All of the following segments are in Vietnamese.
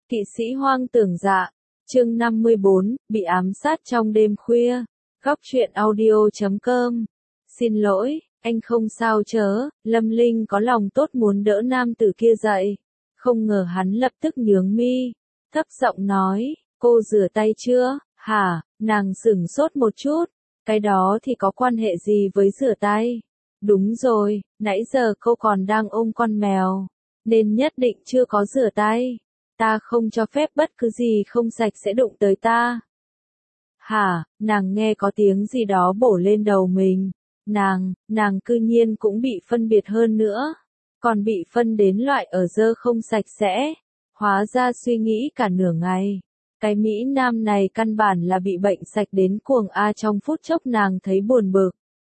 Kỵ sĩ hoang tưởng dạ, chương 54, bị ám sát trong đêm khuya. Góc truyện audio.com. Xin lỗi, anh không sao chớ, Lâm Linh có lòng tốt muốn đỡ nam tử kia dậy. Không ngờ hắn lập tức nhướng mi, thấp giọng nói, cô rửa tay chưa, hả, nàng sửng sốt một chút, cái đó thì có quan hệ gì với rửa tay? Đúng rồi, nãy giờ cô còn đang ôm con mèo, nên nhất định chưa có rửa tay. Ta không cho phép bất cứ gì không sạch sẽ đụng tới ta. Hả, nàng nghe có tiếng gì đó bổ lên đầu mình. Nàng cư nhiên cũng bị phân biệt hơn nữa. Còn bị phân đến loại ở dơ không sạch sẽ. Hóa ra suy nghĩ cả nửa ngày. Cái Mỹ Nam này căn bản là bị bệnh sạch đến cuồng a. Trong phút chốc nàng thấy buồn bực.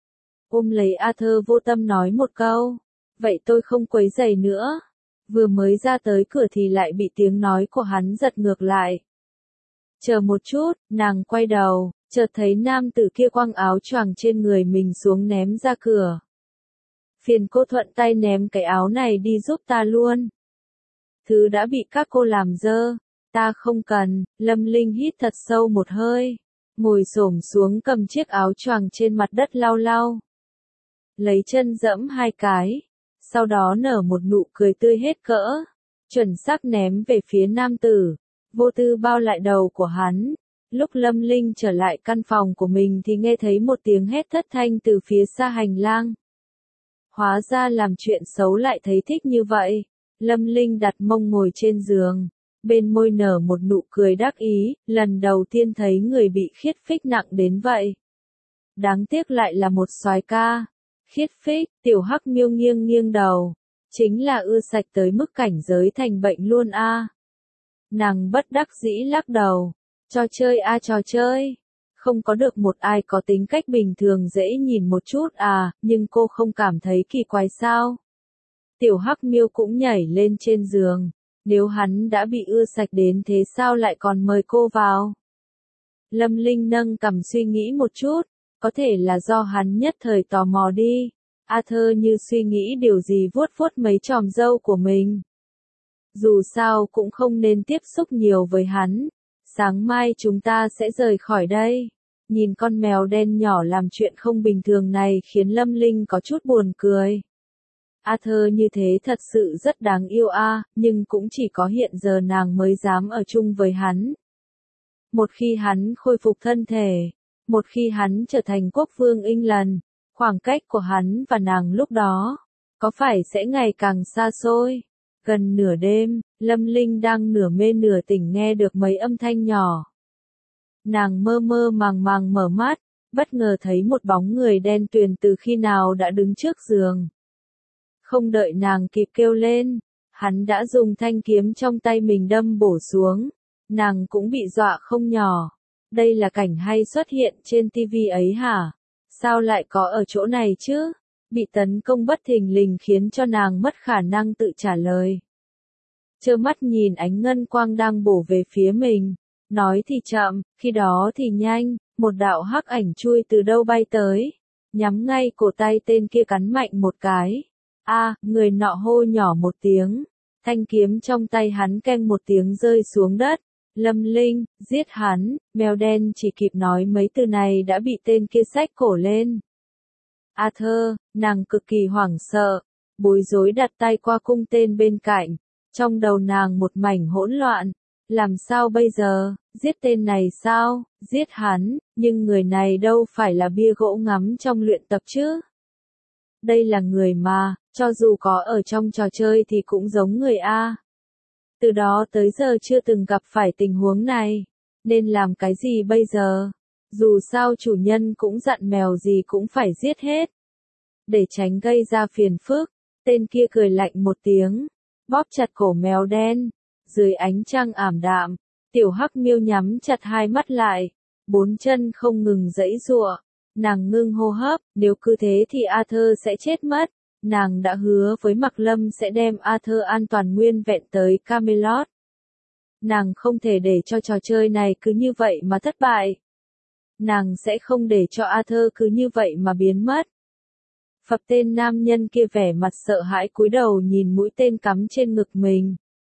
Ôm lấy Arthur vô tâm nói một câu. Vậy tôi không quấy rầy nữa. Vừa mới ra tới cửa thì lại bị tiếng nói của hắn giật ngược lại. Chờ một chút, nàng quay đầu, chợt thấy nam tử kia quăng áo choàng trên người mình xuống ném ra cửa. Phiền cô thuận tay ném cái áo này đi giúp ta luôn. Thứ đã bị các cô làm dơ, ta không cần. Lâm Linh hít thật sâu một hơi, ngồi xổm xuống cầm chiếc áo choàng trên mặt đất lau lau. Lấy chân dẫm hai cái. Sau đó nở một nụ cười tươi hết cỡ, chuẩn xác ném về phía nam tử, vô tư bao lại đầu của hắn. Lúc Lâm Linh trở lại căn phòng của mình thì nghe thấy một tiếng hét thất thanh từ phía xa hành lang. Hóa ra làm chuyện xấu lại thấy thích như vậy. Lâm Linh đặt mông ngồi trên giường, bên môi nở một nụ cười đắc ý, lần đầu tiên thấy người bị khiết phích nặng đến vậy. Đáng tiếc lại là một soái ca. Khiết phích, tiểu hắc miêu nghiêng nghiêng đầu. Chính là ưa sạch tới mức cảnh giới thành bệnh luôn a. Nàng bất đắc dĩ lắc đầu. Trò chơi a trò chơi. Không có được một ai có tính cách bình thường dễ nhìn một chút à, nhưng cô không cảm thấy kỳ quái sao? Tiểu hắc miêu cũng nhảy lên trên giường. Nếu hắn đã bị ưa sạch đến thế sao lại còn mời cô vào? Lâm Linh nâng cằm suy nghĩ một chút. Có thể là do hắn nhất thời tò mò đi. Arthur như suy nghĩ điều gì vuốt vuốt mấy chòm râu của mình. Dù sao cũng không nên tiếp xúc nhiều với hắn. Sáng mai chúng ta sẽ rời khỏi đây. Nhìn con mèo đen nhỏ làm chuyện không bình thường này khiến Lâm Linh có chút buồn cười. Arthur như thế thật sự rất đáng yêu a, nhưng cũng chỉ có hiện giờ nàng mới dám ở chung với hắn. Một khi hắn khôi phục thân thể. Một khi hắn trở thành quốc vương England, khoảng cách của hắn và nàng lúc đó, có phải sẽ ngày càng xa xôi? Gần nửa đêm, Lâm Linh đang nửa mê nửa tỉnh nghe được mấy âm thanh nhỏ. Nàng mơ mơ màng màng mở mắt, bất ngờ thấy một bóng người đen tuyền từ khi nào đã đứng trước giường. Không đợi nàng kịp kêu lên, hắn đã dùng thanh kiếm trong tay mình đâm bổ xuống. Nàng cũng bị dọa không nhỏ. Đây là cảnh hay xuất hiện trên TV ấy hả? Sao lại có ở chỗ này chứ? Bị tấn công bất thình lình khiến cho nàng mất khả năng tự trả lời. Trơ mắt nhìn ánh ngân quang đang bổ về phía mình. Nói thì chậm, khi đó thì nhanh, một đạo hắc ảnh chui từ đâu bay tới. Nhắm ngay cổ tay tên kia cắn mạnh một cái. Người nọ hô nhỏ một tiếng. Thanh kiếm trong tay hắn keng một tiếng rơi xuống đất. Lâm Linh, giết hắn, mèo đen chỉ kịp nói mấy từ này đã bị tên kia xách cổ lên. Arthur, nàng cực kỳ hoảng sợ, bối rối đặt tay qua cung tên bên cạnh, trong đầu nàng một mảnh hỗn loạn, làm sao bây giờ, giết tên này sao, giết hắn, nhưng người này đâu phải là bia gỗ ngắm trong luyện tập chứ. Đây là người mà, cho dù có ở trong trò chơi thì cũng giống người a. Từ đó tới giờ chưa từng gặp phải tình huống này, nên làm cái gì bây giờ? Dù sao chủ nhân cũng dặn mèo gì cũng phải giết hết. Để tránh gây ra phiền phức, tên kia cười lạnh một tiếng, bóp chặt cổ mèo đen. Dưới ánh trăng ảm đạm, tiểu hắc miêu nhắm chặt hai mắt lại, bốn chân không ngừng giãy giụa. Nàng ngưng hô hấp, nếu cứ thế thì Arthur sẽ chết mất. Nàng đã hứa với Mạc Lâm sẽ đem Arthur an toàn nguyên vẹn tới Camelot. Nàng không thể để cho trò chơi này cứ như vậy mà thất bại. Nàng sẽ không để cho Arthur cứ như vậy mà biến mất. Phập tên nam nhân kia vẻ mặt sợ hãi cúi đầu nhìn mũi tên cắm trên ngực mình.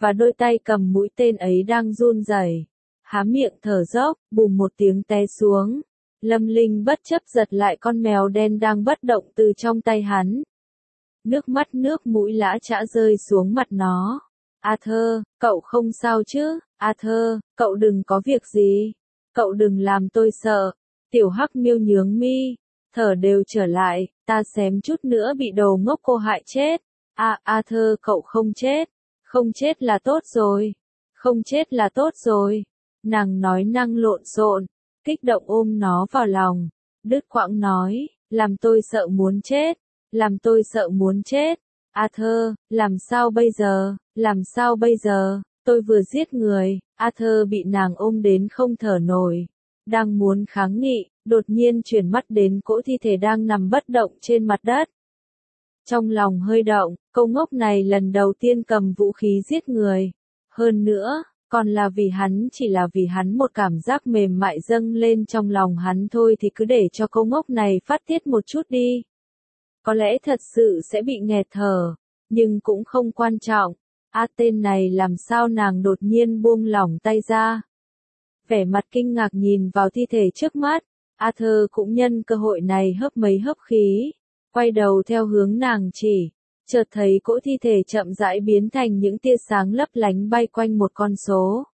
và đôi tay cầm mũi tên ấy đang run rẩy. Há miệng thở dốc, bùm một tiếng té xuống. Lâm Linh bất chấp giật lại con mèo đen đang bất động từ trong tay hắn. Nước mắt nước mũi lã chã rơi xuống mặt nó. Arthur, cậu không sao chứ? Arthur, cậu đừng có việc gì. Cậu đừng làm tôi sợ. Tiểu Hắc Miêu nhướng mi, thở đều trở lại, ta xém chút nữa bị đồ ngốc cô hại chết. Arthur cậu không chết. Không chết là tốt rồi. Không chết là tốt rồi. Nàng nói năng lộn xộn, kích động ôm nó vào lòng. Đứt quãng nói, làm tôi sợ muốn chết. Làm tôi sợ muốn chết. Arthur, làm sao bây giờ? Làm sao bây giờ? Tôi vừa giết người. Arthur bị nàng ôm đến không thở nổi. Đang muốn kháng nghị, đột nhiên chuyển mắt đến cỗ thi thể đang nằm bất động trên mặt đất. Trong lòng hơi động, câu ngốc này lần đầu tiên cầm vũ khí giết người. Hơn nữa, còn là vì hắn, chỉ là vì hắn một cảm giác mềm mại dâng lên trong lòng hắn thôi thì cứ để cho câu ngốc này phát tiết một chút đi. Có lẽ thật sự sẽ bị nghẹt thở, nhưng cũng không quan trọng. Tên này làm sao nàng đột nhiên buông lỏng tay ra. Vẻ mặt kinh ngạc nhìn vào thi thể trước mắt, Arthur cũng nhân cơ hội này hớp mấy hớp khí, quay đầu theo hướng nàng chỉ, chợt thấy cỗ thi thể chậm rãi biến thành những tia sáng lấp lánh bay quanh một con số.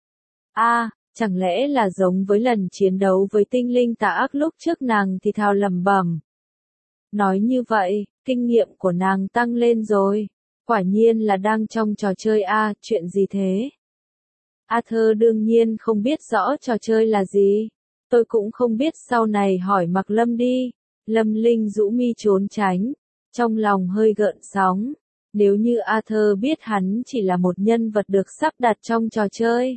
Chẳng lẽ là giống với lần chiến đấu với tinh linh tà ác lúc trước nàng thì thào lẩm bẩm. Nói như vậy, kinh nghiệm của nàng tăng lên rồi. Quả nhiên là đang trong trò chơi chuyện gì thế? Arthur đương nhiên không biết rõ trò chơi là gì. Tôi cũng không biết, sau này hỏi Mạc Lâm đi. Lâm Linh rũ mi trốn tránh, trong lòng hơi gợn sóng. Nếu như Arthur biết hắn chỉ là một nhân vật được sắp đặt trong trò chơi.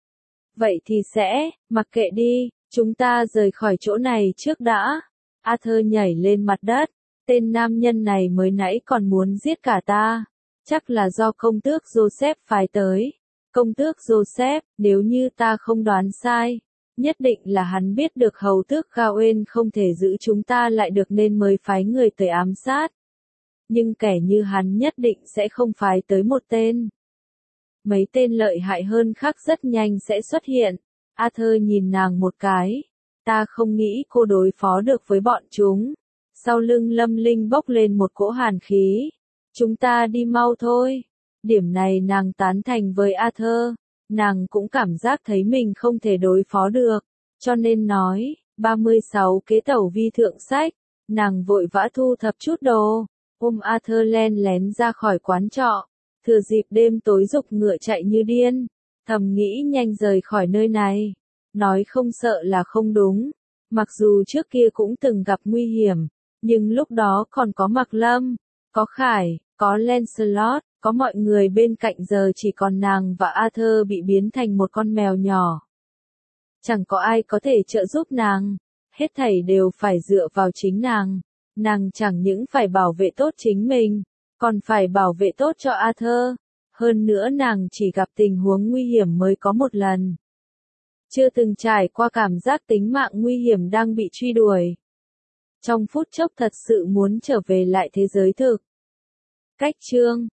Vậy thì sẽ, mặc kệ đi, chúng ta rời khỏi chỗ này trước đã. Arthur nhảy lên mặt đất, tên nam nhân này mới nãy còn muốn giết cả ta. Chắc là do công tước Joseph phái tới. Công tước Joseph, nếu như ta không đoán sai, nhất định là hắn biết được hầu tước Gawain không thể giữ chúng ta lại được nên mới phái người tới ám sát. Nhưng kẻ như hắn nhất định sẽ không phái tới một tên. Mấy tên lợi hại hơn khác rất nhanh sẽ xuất hiện. Arthur nhìn nàng một cái. Ta không nghĩ cô đối phó được với bọn chúng. Sau lưng Lâm Linh bốc lên một cỗ hàn khí. Chúng ta đi mau thôi. Điểm này nàng tán thành với Arthur. Nàng cũng cảm giác thấy mình không thể đối phó được. Cho nên nói, 36 kế tẩu vi thượng sách. Nàng vội vã thu thập chút đồ. Ôm Arthur len lén ra khỏi quán trọ. Thừa dịp đêm tối giục ngựa chạy như điên. Thầm nghĩ nhanh rời khỏi nơi này. Nói không sợ là không đúng. Mặc dù trước kia cũng từng gặp nguy hiểm. Nhưng lúc đó còn có Mạc Lâm, có Khải, có Lancelot, có mọi người bên cạnh, giờ chỉ còn nàng và Arthur bị biến thành một con mèo nhỏ. Chẳng có ai có thể trợ giúp nàng, hết thảy đều phải dựa vào chính nàng. Nàng chẳng những phải bảo vệ tốt chính mình, còn phải bảo vệ tốt cho Arthur. Hơn nữa nàng chỉ gặp tình huống nguy hiểm mới có một lần. Chưa từng trải qua cảm giác tính mạng nguy hiểm đang bị truy đuổi. Trong phút chốc thật sự muốn trở về lại thế giới thực. Cách chương